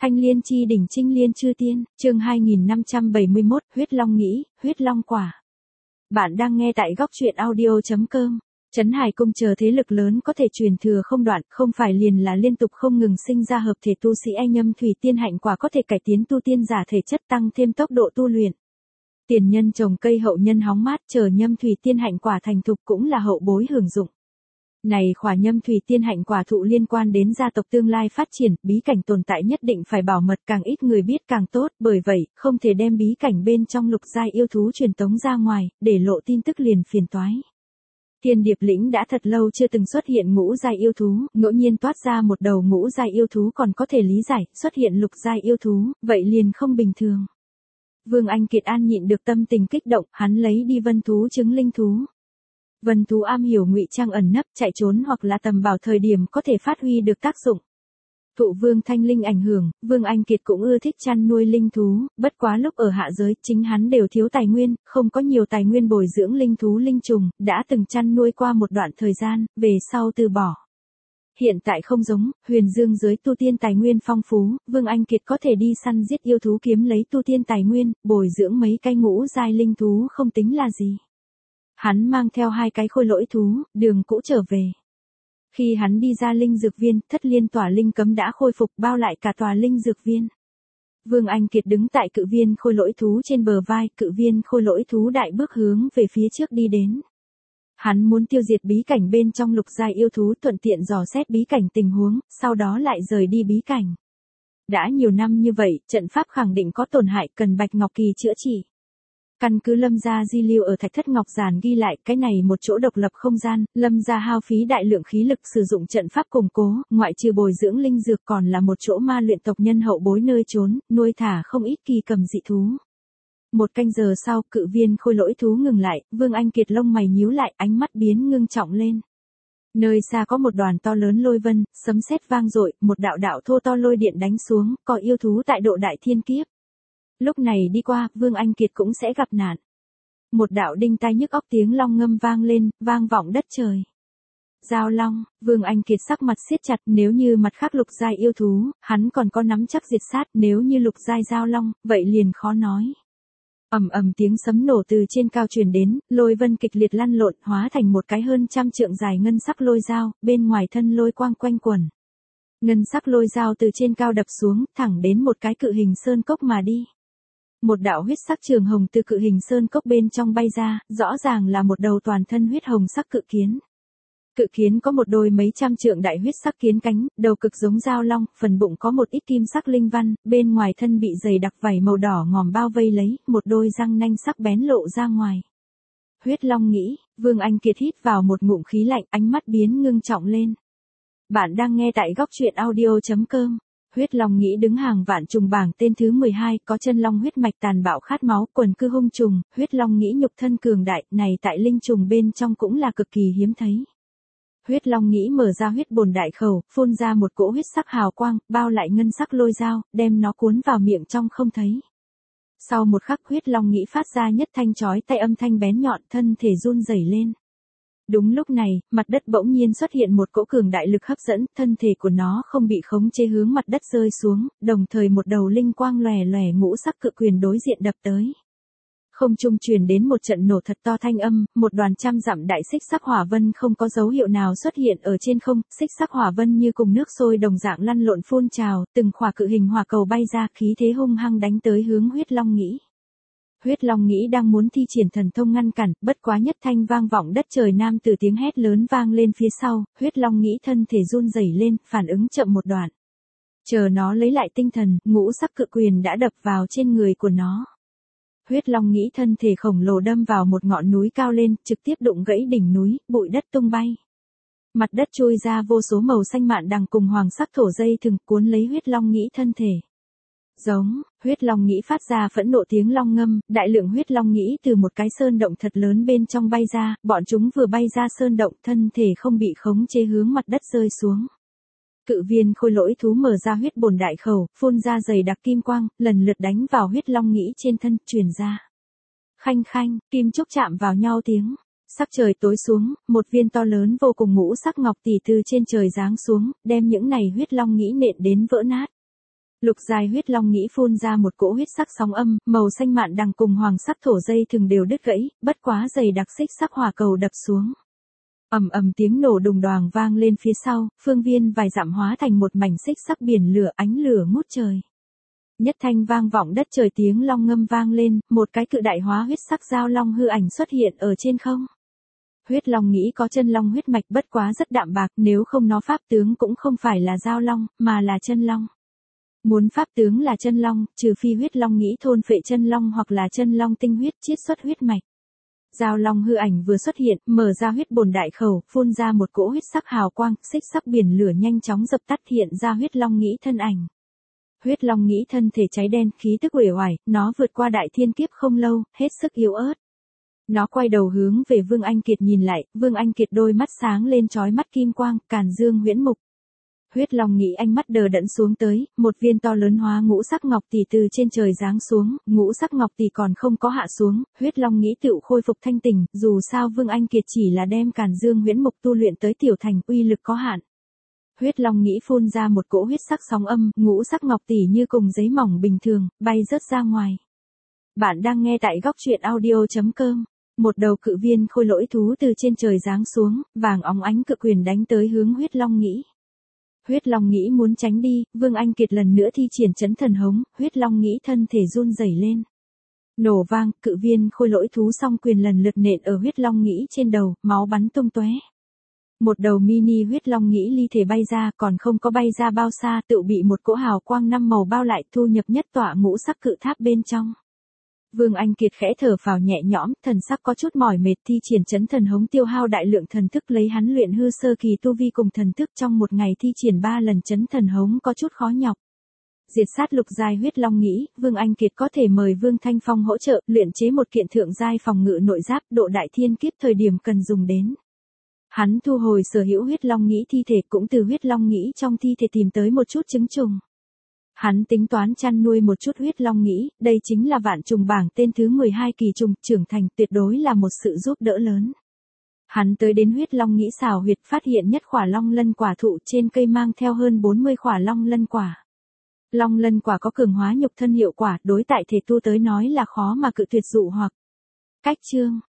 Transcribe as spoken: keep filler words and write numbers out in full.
Thanh Liên chi đỉnh Trinh Liên chư tiên, chương hai nghìn năm trăm bảy mươi mốt, huyết long nghĩ, huyết long quả. Bạn đang nghe tại góc truyện audio chấm com. Trấn Hải Cung chờ thế lực lớn có thể truyền thừa không đoạn, không phải liền là liên tục không ngừng sinh ra hợp thể tu sĩ anh nhâm thủy tiên hạnh quả có thể cải tiến tu tiên giả thể chất tăng thêm tốc độ tu luyện. Tiền nhân trồng cây hậu nhân hóng mát chờ nhâm thủy tiên hạnh quả thành thục cũng là hậu bối hưởng dụng. Này khỏa nhâm thủy tiên hạnh quả thụ liên quan đến gia tộc tương lai phát triển, bí cảnh tồn tại nhất định phải bảo mật, càng ít người biết càng tốt, bởi vậy, không thể đem bí cảnh bên trong lục giai yêu thú truyền tống ra ngoài, để lộ tin tức liền phiền toái. Thiên Điệp Lĩnh đã thật lâu chưa từng xuất hiện ngũ giai yêu thú, ngẫu nhiên toát ra một đầu ngũ giai yêu thú còn có thể lý giải, xuất hiện lục giai yêu thú, vậy liền không bình thường. Vương Anh Kiệt an nhịn được tâm tình kích động, hắn lấy đi vân thú trứng linh thú. Vân thú am hiểu ngụy trang ẩn nấp, chạy trốn hoặc là tầm bảo thời điểm có thể phát huy được tác dụng. Thụ Vương Thanh Linh ảnh hưởng, Vương Anh Kiệt cũng ưa thích chăn nuôi linh thú, bất quá lúc ở hạ giới, chính hắn đều thiếu tài nguyên, không có nhiều tài nguyên bồi dưỡng linh thú linh trùng, đã từng chăn nuôi qua một đoạn thời gian, về sau từ bỏ. Hiện tại không giống, huyền dương giới tu tiên tài nguyên phong phú, Vương Anh Kiệt có thể đi săn giết yêu thú kiếm lấy tu tiên tài nguyên, bồi dưỡng mấy cái ngũ giai linh thú không tính là gì. Hắn mang theo hai cái khôi lỗi thú, đường cũ trở về. Khi hắn đi ra linh dược viên, thất liên tỏa linh cấm đã khôi phục bao lại cả tòa linh dược viên. Vương Anh Kiệt đứng tại cự viên khôi lỗi thú trên bờ vai, cự viên khôi lỗi thú đại bước hướng về phía trước đi đến. Hắn muốn tiêu diệt bí cảnh bên trong lục giai yêu thú, thuận tiện dò xét bí cảnh tình huống, sau đó lại rời đi bí cảnh. Đã nhiều năm như vậy, trận pháp khẳng định có tổn hại, cần Bạch Ngọc Kỳ chữa trị. Căn cứ Lâm gia di lưu ở Thạch Thất Ngọc Giản ghi lại, cái này một chỗ độc lập không gian, Lâm gia hao phí đại lượng khí lực sử dụng trận pháp củng cố, ngoại trừ bồi dưỡng linh dược còn là một chỗ ma luyện tộc nhân hậu bối nơi trốn, nuôi thả không ít kỳ cầm dị thú. Một canh giờ sau, cự viên khôi lỗi thú ngừng lại, Vương Anh Kiệt lông mày nhíu lại, ánh mắt biến ngưng trọng lên. Nơi xa có một đoàn to lớn lôi vân, sấm sét vang dội, một đạo đạo thô to lôi điện đánh xuống, có yêu thú tại độ đại thiên kiếp. Lúc này đi qua, Vương Anh Kiệt cũng sẽ gặp nạn. Một đạo đinh tai nhức óc tiếng long ngâm vang lên, vang vọng đất trời. Giao long, Vương Anh Kiệt sắc mặt siết chặt, nếu như mặt khác lục giai yêu thú, hắn còn có nắm chắc diệt sát, nếu như lục giai giao long, vậy liền khó nói. Ầm ầm tiếng sấm nổ từ trên cao truyền đến, lôi vân kịch liệt lăn lộn, hóa thành một cái hơn trăm trượng dài ngân sắc lôi dao, bên ngoài thân lôi quang quanh quẩn. Ngân sắc lôi dao từ trên cao đập xuống, thẳng đến một cái cự hình sơn cốc mà đi. Một đạo huyết sắc trường hồng từ cự hình sơn cốc bên trong bay ra, rõ ràng là một đầu toàn thân huyết hồng sắc cự kiến. Cự kiến có một đôi mấy trăm trượng đại huyết sắc kiến cánh, đầu cực giống dao long, phần bụng có một ít kim sắc linh văn, bên ngoài thân bị dày đặc vảy màu đỏ ngòm bao vây lấy, một đôi răng nanh sắc bén lộ ra ngoài. Huyết long nghĩ, Vương Anh Kiệt hít vào một ngụm khí lạnh, ánh mắt biến ngưng trọng lên. Bạn đang nghe tại góc truyện audio chấm com. Huyết long nghĩ đứng hàng vạn trùng bảng tên thứ mười hai, có chân long huyết mạch tàn bạo khát máu, quần cư hung trùng, huyết long nghĩ nhục thân cường đại, này tại linh trùng bên trong cũng là cực kỳ hiếm thấy. Huyết long nghĩ mở ra huyết bồn đại khẩu, phun ra một cỗ huyết sắc hào quang, bao lại ngân sắc lôi dao, đem nó cuốn vào miệng trong không thấy. Sau một khắc, huyết long nghĩ phát ra nhất thanh chói tay âm thanh bén nhọn, thân thể run rẩy lên. Đúng lúc này, mặt đất bỗng nhiên xuất hiện một cỗ cường đại lực hấp dẫn, thân thể của nó không bị khống chế hướng mặt đất rơi xuống, đồng thời một đầu linh quang lòe lòe ngũ sắc cự quyền đối diện đập tới. Không trung truyền đến một trận nổ thật to thanh âm, một đoàn trăm dặm đại xích sắc hỏa vân không có dấu hiệu nào xuất hiện ở trên không, xích sắc hỏa vân như cùng nước sôi đồng dạng lăn lộn phun trào, từng khỏa cự hình hỏa cầu bay ra, khí thế hung hăng đánh tới hướng huyết long nghĩ. Huyết long nghĩ đang muốn thi triển thần thông ngăn cản, bất quá nhất thanh vang vọng đất trời, nam từ tiếng hét lớn vang lên phía sau, huyết long nghĩ thân thể run rẩy lên, phản ứng chậm một đoạn. Chờ nó lấy lại tinh thần, ngũ sắc cự quyền đã đập vào trên người của nó. Huyết long nghĩ thân thể khổng lồ đâm vào một ngọn núi cao lên, trực tiếp đụng gãy đỉnh núi, bụi đất tung bay. Mặt đất trôi ra vô số màu xanh mạn đằng cùng hoàng sắc thổ dây thừng cuốn lấy huyết long nghĩ thân thể. Giống, huyết long nghĩ phát ra phẫn nộ tiếng long ngâm, đại lượng huyết long nghĩ từ một cái sơn động thật lớn bên trong bay ra, bọn chúng vừa bay ra sơn động, thân thể không bị khống chế hướng mặt đất rơi xuống. Cự viên khôi lỗi thú mở ra huyết bồn đại khẩu, phun ra dày đặc kim quang, lần lượt đánh vào huyết long nghĩ trên thân, truyền ra. Khanh khanh, kim trúc chạm vào nhau tiếng. Sắc trời tối xuống, một viên to lớn vô cùng ngũ sắc ngọc tỷ từ trên trời giáng xuống, đem những này huyết long nghĩ nện đến vỡ nát. Lục giai huyết long nhĩ phun ra một cỗ huyết sắc sóng âm, màu xanh mạn đằng cùng hoàng sắc thổ dây thường đều đứt gãy, bất quá dày đặc xích sắc hỏa cầu đập xuống. Ầm ầm tiếng nổ đùng đoàng vang lên phía sau, phương viên vài dặm hóa thành một mảnh xích sắc biển lửa, ánh lửa ngút trời. Nhất thanh vang vọng đất trời, tiếng long ngâm vang lên, một cái cự đại hóa huyết sắc giao long hư ảnh xuất hiện ở trên không. Huyết long nhĩ có chân long huyết mạch, bất quá rất đạm bạc, nếu không nó pháp tướng cũng không phải là giao long, mà là chân long. Muốn pháp tướng là chân long, trừ phi huyết long nhĩ thôn phệ chân long hoặc là chân long tinh huyết chiết xuất huyết mạch. Giao long hư ảnh vừa xuất hiện, mở ra huyết bồn đại khẩu, phun ra một cỗ huyết sắc hào quang, xích sắc biển lửa nhanh chóng dập tắt, hiện ra huyết long nhĩ thân ảnh. Huyết long nhĩ thân thể cháy đen, khí tức uể oải, nó vượt qua đại thiên kiếp không lâu, hết sức yếu ớt. Nó quay đầu hướng về Vương Anh Kiệt nhìn lại, Vương Anh Kiệt đôi mắt sáng lên chói mắt kim quang, càn dương huyễn mục. Huyết long nhĩ ánh mắt đờ đẫn xuống tới, một viên to lớn hóa ngũ sắc ngọc tỷ từ trên trời giáng xuống, ngũ sắc ngọc tỷ còn không có hạ xuống, huyết long nhĩ tựu khôi phục thanh tỉnh, dù sao Vương Anh Kiệt chỉ là đem càn dương huyễn mục tu luyện tới tiểu thành, uy lực có hạn. Huyết long nhĩ phun ra một cỗ huyết sắc sóng âm, ngũ sắc ngọc tỷ như cùng giấy mỏng bình thường, bay rớt ra ngoài. Bạn đang nghe tại góc truyện audio chấm com. Một đầu cự viên khôi lỗi thú từ trên trời giáng xuống, vàng óng ánh cự quyền đánh tới hướng huyết long nhĩ. Huyết long nhĩ muốn tránh đi, Vương Anh Kiệt lần nữa thi triển chấn thần hống, huyết long nhĩ thân thể run rẩy lên. Nổ vang, cự viên khôi lỗi thú song quyền lần lượt nện ở huyết long nhĩ trên đầu, máu bắn tung tóe. Một đầu mini huyết long nhĩ ly thể bay ra, còn không có bay ra bao xa, tự bị một cỗ hào quang năm màu bao lại, thu nhập nhất tọa ngũ sắc cự tháp bên trong. Vương Anh Kiệt khẽ thở phào nhẹ nhõm, thần sắc có chút mỏi mệt, thi triển chấn thần hống tiêu hao đại lượng thần thức, lấy hắn luyện hư sơ kỳ tu vi cùng thần thức trong một ngày thi triển ba lần chấn thần hống có chút khó nhọc. Diệt sát lục giai huyết long nhĩ, Vương Anh Kiệt có thể mời Vương Thanh Phong hỗ trợ, luyện chế một kiện thượng giai phòng ngự nội giáp, độ đại thiên kiếp thời điểm cần dùng đến. Hắn thu hồi sở hữu huyết long nhĩ thi thể, cũng từ huyết long nhĩ trong thi thể tìm tới một chút trứng trùng. Hắn tính toán chăn nuôi một chút huyết long nhĩ, đây chính là vạn trùng bảng tên thứ mười hai kỳ trùng, trưởng thành tuyệt đối là một sự giúp đỡ lớn. Hắn tới đến huyết long nhĩ xào huyệt, phát hiện nhất khỏa long lân quả thụ, trên cây mang theo hơn bốn mươi khỏa long lân quả. Long lân quả có cường hóa nhục thân hiệu quả, đối tại thể tu tới nói là khó mà cự tuyệt dụ hoặc. Cách chương,